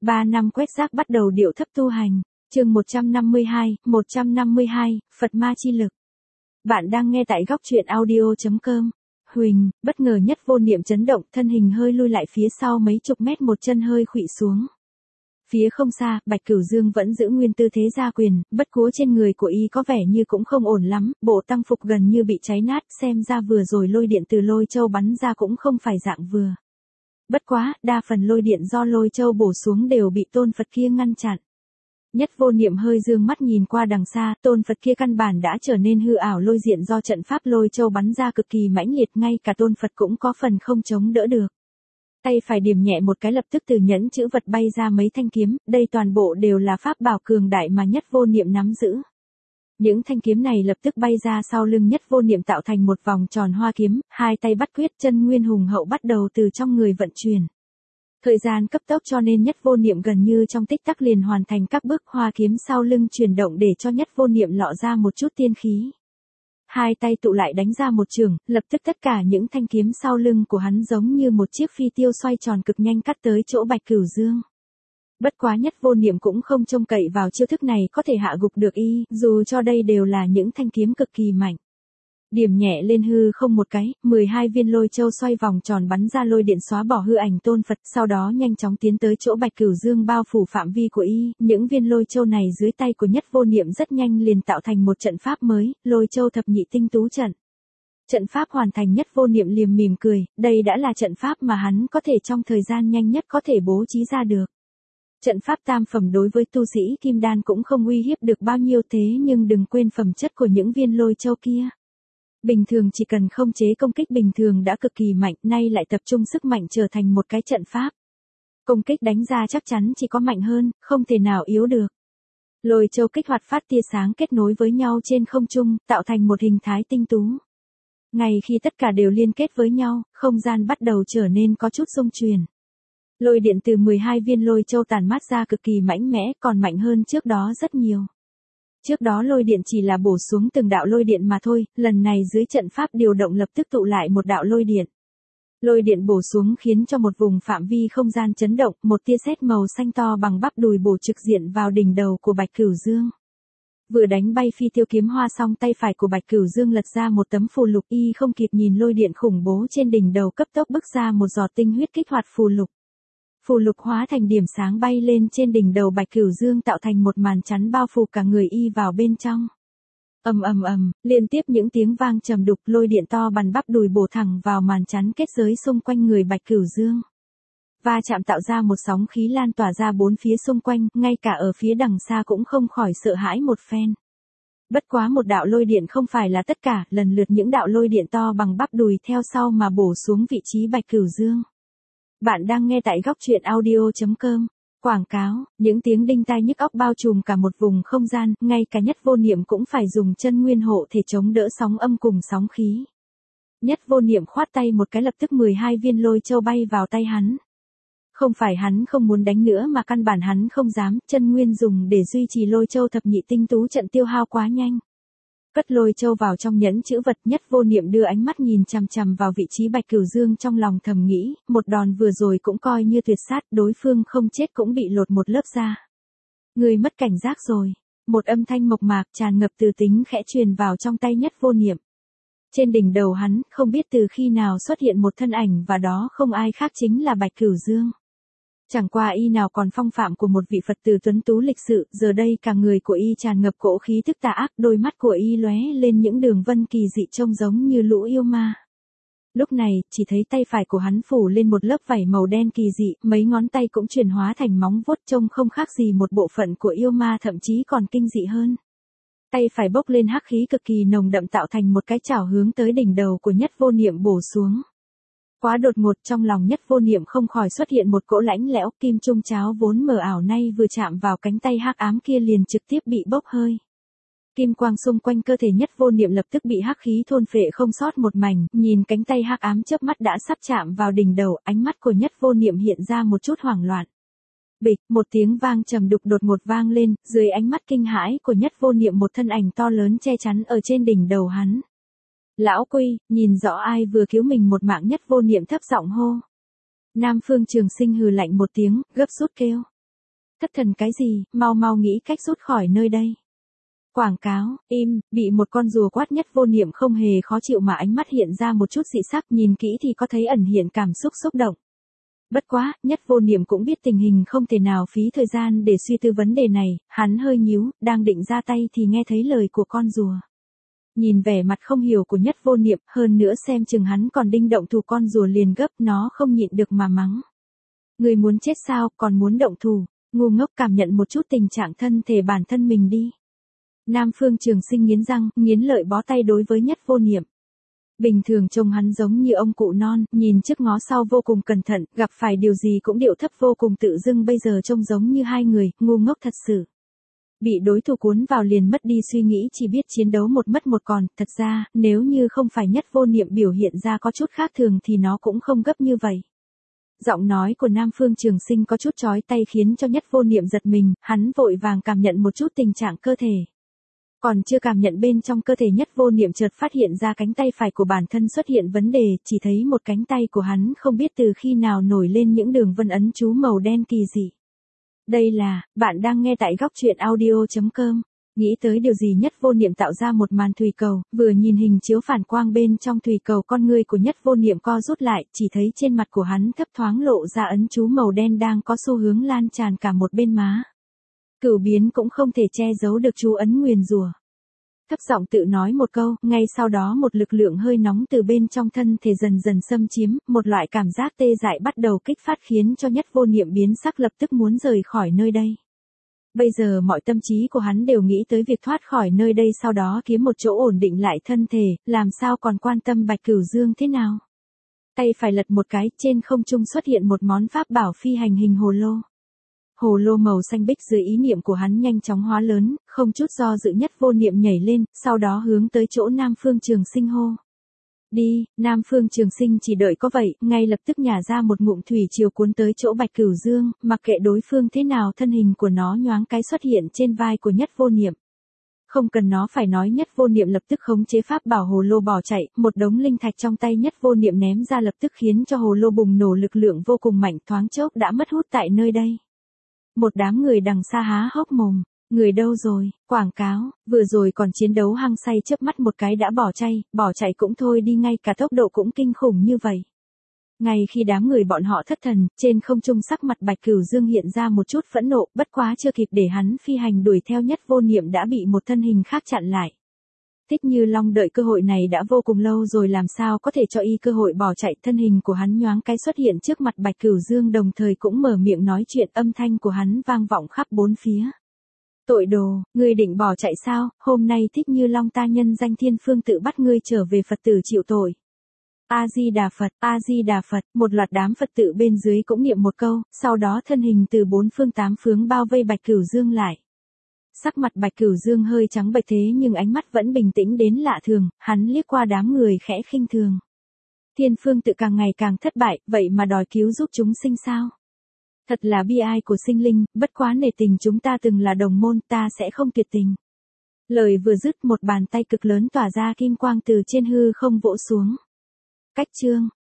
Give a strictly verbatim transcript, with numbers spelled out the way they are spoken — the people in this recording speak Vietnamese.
Ba năm quét rác bắt đầu điệu thấp tu hành. Chương một trăm năm mươi hai, một trăm năm mươi hai, Phật ma chi lực. Bạn đang nghe tại góc truyện audio chấm com. Huỳnh, bất ngờ Nhất Vô Niệm chấn động, thân hình hơi lui lại phía sau mấy chục mét, một chân hơi khuỵu xuống. Phía không xa, Bạch Cửu Dương vẫn giữ nguyên tư thế ra quyền, bất quá trên người của y có vẻ như cũng không ổn lắm, bộ tăng phục gần như bị cháy nát, xem ra vừa rồi lôi điện từ lôi châu bắn ra cũng không phải dạng vừa. Bất quá, đa phần lôi điện do lôi châu bổ xuống đều bị tôn Phật kia ngăn chặn. Nhất Vô Niệm hơi dương mắt nhìn qua đằng xa, tôn Phật kia căn bản đã trở nên hư ảo lôi diện do trận pháp lôi châu bắn ra cực kỳ mãnh liệt, ngay cả tôn Phật cũng có phần không chống đỡ được. Tay phải điểm nhẹ một cái, lập tức từ nhẫn chữ vật bay ra mấy thanh kiếm, đây toàn bộ đều là pháp bảo cường đại mà Nhất Vô Niệm nắm giữ. Những thanh kiếm này lập tức bay ra sau lưng Nhất Vô Niệm tạo thành một vòng tròn hoa kiếm, hai tay bắt quyết, chân nguyên hùng hậu bắt đầu từ trong người vận chuyển. Thời gian cấp tốc cho nên Nhất Vô Niệm gần như trong tích tắc liền hoàn thành các bước, hoa kiếm sau lưng chuyển động để cho Nhất Vô Niệm lọ ra một chút tiên khí. Hai tay tụ lại đánh ra một trường, lập tức tất cả những thanh kiếm sau lưng của hắn giống như một chiếc phi tiêu xoay tròn cực nhanh cắt tới chỗ Bạch Cửu Dương. Bất quá Nhất Vô Niệm cũng không trông cậy vào chiêu thức này có thể hạ gục được y, dù cho đây đều là những thanh kiếm cực kỳ mạnh. Điểm nhẹ lên hư không một cái, mười hai viên lôi châu xoay vòng tròn bắn ra lôi điện xóa bỏ hư ảnh tôn Phật, sau đó nhanh chóng tiến tới chỗ Bạch Cửu Dương bao phủ phạm vi của y, những viên lôi châu này dưới tay của Nhất Vô Niệm rất nhanh liền tạo thành một trận pháp mới, lôi châu thập nhị tinh tú trận. Trận pháp hoàn thành, Nhất Vô Niệm liềm mỉm cười, đây đã là trận pháp mà hắn có thể trong thời gian nhanh nhất có thể bố trí ra được. Trận pháp tam phẩm đối với tu sĩ kim đan cũng không uy hiếp được bao nhiêu, thế nhưng đừng quên phẩm chất của những viên lôi châu kia. Bình thường chỉ cần không chế công kích bình thường đã cực kỳ mạnh, nay lại tập trung sức mạnh trở thành một cái trận pháp. Công kích đánh ra chắc chắn chỉ có mạnh hơn, không thể nào yếu được. Lôi châu kích hoạt phát tia sáng kết nối với nhau trên không trung, tạo thành một hình thái tinh tú. Ngay khi tất cả đều liên kết với nhau, không gian bắt đầu trở nên có chút xung chuyển. Lôi điện từ mười hai viên lôi châu tản mát ra cực kỳ mãnh mẽ, còn mạnh hơn trước đó rất nhiều. Trước đó lôi điện chỉ là bổ xuống từng đạo lôi điện mà thôi, lần này dưới trận pháp điều động lập tức tụ lại một đạo lôi điện. Lôi điện bổ xuống khiến cho một vùng phạm vi không gian chấn động, một tia sét màu xanh to bằng bắp đùi bổ trực diện vào đỉnh đầu của Bạch Cửu Dương. Vừa đánh bay phi tiêu kiếm hoa xong, tay phải của Bạch Cửu Dương lật ra một tấm phù lục, y không kịp nhìn lôi điện khủng bố trên đỉnh đầu, cấp tốc bức ra một giọt tinh huyết kích hoạt phù lục. Phù lục hóa thành điểm sáng bay lên trên đỉnh đầu Bạch Cửu Dương, tạo thành một màn chắn bao phủ cả người y vào bên trong. Ầm ầm ầm, liên tiếp những tiếng vang trầm đục, lôi điện to bằng bắp đùi bổ thẳng vào màn chắn kết giới xung quanh người Bạch Cửu Dương. Va chạm tạo ra một sóng khí lan tỏa ra bốn phía xung quanh, ngay cả ở phía đằng xa cũng không khỏi sợ hãi một phen. Bất quá một đạo lôi điện không phải là tất cả, lần lượt những đạo lôi điện to bằng bắp đùi theo sau mà bổ xuống vị trí Bạch Cửu Dương. Bạn đang nghe tại góc truyện audio chấm com. Quảng cáo, những tiếng đinh tai nhức óc bao trùm cả một vùng không gian, ngay cả Nhất Vô Niệm cũng phải dùng chân nguyên hộ thể chống đỡ sóng âm cùng sóng khí. Nhất Vô Niệm khoát tay một cái, lập tức mười hai viên lôi châu bay vào tay hắn. Không phải hắn không muốn đánh nữa mà căn bản hắn không dám, chân nguyên dùng để duy trì lôi châu thập nhị tinh tú trận tiêu hao quá nhanh. Cất lôi châu vào trong nhẫn chữ vật, Nhất Vô Niệm đưa ánh mắt nhìn chằm chằm vào vị trí Bạch Cửu Dương, trong lòng thầm nghĩ, một đòn vừa rồi cũng coi như tuyệt sát, đối phương không chết cũng bị lột một lớp da. Người mất cảnh giác rồi. Một âm thanh mộc mạc tràn ngập từ tính khẽ truyền vào trong tay Nhất Vô Niệm. Trên đỉnh đầu hắn, không biết từ khi nào xuất hiện một thân ảnh, và đó không ai khác chính là Bạch Cửu Dương. Chẳng qua y nào còn phong phạm của một vị Phật tử tuấn tú lịch sự, giờ đây cả người của y tràn ngập cỗ khí tức tà ác, đôi mắt của y lóe lên những đường vân kỳ dị trông giống như lũ yêu ma. Lúc này, chỉ thấy tay phải của hắn phủ lên một lớp vảy màu đen kỳ dị, mấy ngón tay cũng chuyển hóa thành móng vuốt, trông không khác gì một bộ phận của yêu ma, thậm chí còn kinh dị hơn. Tay phải bốc lên hắc khí cực kỳ nồng đậm, tạo thành một cái chảo hướng tới đỉnh đầu của Nhất Vô Niệm bổ xuống. Quá đột ngột, trong lòng Nhất Vô Niệm không khỏi xuất hiện một cỗ lãnh lẽo, kim trung cháo vốn mờ ảo nay vừa chạm vào cánh tay hắc ám kia liền trực tiếp bị bốc hơi. Kim quang xung quanh cơ thể Nhất Vô Niệm lập tức bị hắc khí thôn phệ không sót một mảnh, nhìn cánh tay hắc ám chớp mắt đã sắp chạm vào đỉnh đầu, ánh mắt của Nhất Vô Niệm hiện ra một chút hoảng loạn. Bịch, một tiếng vang trầm đục đột ngột vang lên, dưới ánh mắt kinh hãi của Nhất Vô Niệm một thân ảnh to lớn che chắn ở trên đỉnh đầu hắn. Lão Quy, nhìn rõ ai vừa cứu mình một mạng? Nhất Vô Niệm thấp giọng hô. Nam Phương Trường Sinh hừ lạnh một tiếng, gấp rút kêu. Thất thần cái gì, mau mau nghĩ cách rút khỏi nơi đây. Quảng cáo, im, bị một con rùa quát Nhất Vô Niệm không hề khó chịu mà ánh mắt hiện ra một chút dị sắc, nhìn kỹ thì có thấy ẩn hiện cảm xúc xúc động. Bất quá, Nhất Vô Niệm cũng biết tình hình không thể nào phí thời gian để suy tư vấn đề này, hắn hơi nhíu, đang định ra tay thì nghe thấy lời của con rùa. Nhìn vẻ mặt không hiểu của Nhất Vô Niệm, hơn nữa xem chừng hắn còn đinh động thủ, con rùa liền gấp, nó không nhịn được mà mắng. Người muốn chết sao, còn muốn động thủ, ngu ngốc, cảm nhận một chút tình trạng thân thể bản thân mình đi. Nam Phương Trường Sinh nghiến răng, nghiến lợi bó tay đối với Nhất Vô Niệm. Bình thường trông hắn giống như ông cụ non, nhìn trước ngó sau vô cùng cẩn thận, gặp phải điều gì cũng điệu thấp vô cùng tự dưng, bây giờ trông giống như hai người, ngu ngốc thật sự. Bị đối thủ cuốn vào liền mất đi suy nghĩ, chỉ biết chiến đấu một mất một còn, thật ra, nếu như không phải Nhất Vô Niệm biểu hiện ra có chút khác thường thì nó cũng không gấp như vậy. Giọng nói của Nam Phương Trường Sinh có chút chói tay khiến cho Nhất Vô Niệm giật mình, hắn vội vàng cảm nhận một chút tình trạng cơ thể. Còn chưa cảm nhận bên trong cơ thể, Nhất Vô Niệm chợt phát hiện ra cánh tay phải của bản thân xuất hiện vấn đề, chỉ thấy một cánh tay của hắn không biết từ khi nào nổi lên những đường vân ấn chú màu đen kỳ dị. Đây là, bạn đang nghe tại góc truyện audio chấm com. Nghĩ tới điều gì, Nhất Vô Niệm tạo ra một màn thủy cầu, vừa nhìn hình chiếu phản quang bên trong thủy cầu, con ngươi của Nhất Vô Niệm co rút lại, chỉ thấy trên mặt của hắn thấp thoáng lộ ra ấn chú màu đen đang có xu hướng lan tràn cả một bên má. Cửu biến cũng không thể che giấu được chú ấn nguyền rủa. Thấp giọng tự nói một câu, ngay sau đó một lực lượng hơi nóng từ bên trong thân thể dần dần xâm chiếm, một loại cảm giác tê dại bắt đầu kích phát khiến cho Nhất Vô Niệm biến sắc, lập tức muốn rời khỏi nơi đây. Bây giờ mọi tâm trí của hắn đều nghĩ tới việc thoát khỏi nơi đây, sau đó kiếm một chỗ ổn định lại thân thể, làm sao còn quan tâm Bạch Cửu Dương thế nào. Tay phải lật một cái, trên không trung xuất hiện một món pháp bảo phi hành hình hồ lô. Hồ lô màu xanh bích dưới ý niệm của hắn nhanh chóng hóa lớn, không chút do dự Nhất Vô Niệm nhảy lên, sau đó hướng tới chỗ Nam Phương Trường Sinh hô. Đi, Nam Phương Trường Sinh chỉ đợi có vậy, ngay lập tức nhả ra một ngụm thủy triều cuốn tới chỗ Bạch Cửu Dương, mặc kệ đối phương thế nào thân hình của nó nhoáng cái xuất hiện trên vai của Nhất Vô Niệm. Không cần nó phải nói, Nhất Vô Niệm lập tức khống chế pháp bảo hồ lô bỏ chạy, một đống linh thạch trong tay Nhất Vô Niệm ném ra lập tức khiến cho hồ lô bùng nổ lực lượng vô cùng mạnh, thoáng chốc đã mất hút tại nơi đây. Một đám người đằng xa há hốc mồm, người đâu rồi, quảng cáo, vừa rồi còn chiến đấu hăng say chớp mắt một cái đã bỏ chạy, bỏ chạy cũng thôi đi, ngay cả tốc độ cũng kinh khủng như vậy. Ngay khi đám người bọn họ thất thần, trên không trung sắc mặt Bạch Cửu Dương hiện ra một chút phẫn nộ, bất quá chưa kịp để hắn phi hành đuổi theo Nhất Vô Niệm đã bị một thân hình khác chặn lại. Thích Như Long đợi cơ hội này đã vô cùng lâu rồi, làm sao có thể cho y cơ hội bỏ chạy, thân hình của hắn nhoáng cái xuất hiện trước mặt Bạch Cửu Dương, đồng thời cũng mở miệng nói chuyện, âm thanh của hắn vang vọng khắp bốn phía. Tội đồ, ngươi định bỏ chạy sao, hôm nay Thích Như Long ta nhân danh Thiên Phương tự bắt ngươi trở về Phật tử chịu tội. A-di-đà Phật, A-di-đà Phật, một loạt đám Phật tử bên dưới cũng niệm một câu, sau đó thân hình từ bốn phương tám hướng bao vây Bạch Cửu Dương lại. Sắc mặt Bạch Cửu Dương hơi trắng bệch thế nhưng ánh mắt vẫn bình tĩnh đến lạ thường, hắn liếc qua đám người khẽ khinh thường. Thiên Phương tự càng ngày càng thất bại, vậy mà đòi cứu giúp chúng sinh sao? Thật là bi ai của sinh linh, bất quá nể tình chúng ta từng là đồng môn, ta sẽ không tuyệt tình. Lời vừa dứt, một bàn tay cực lớn tỏa ra kim quang từ trên hư không vỗ xuống. Cách chương,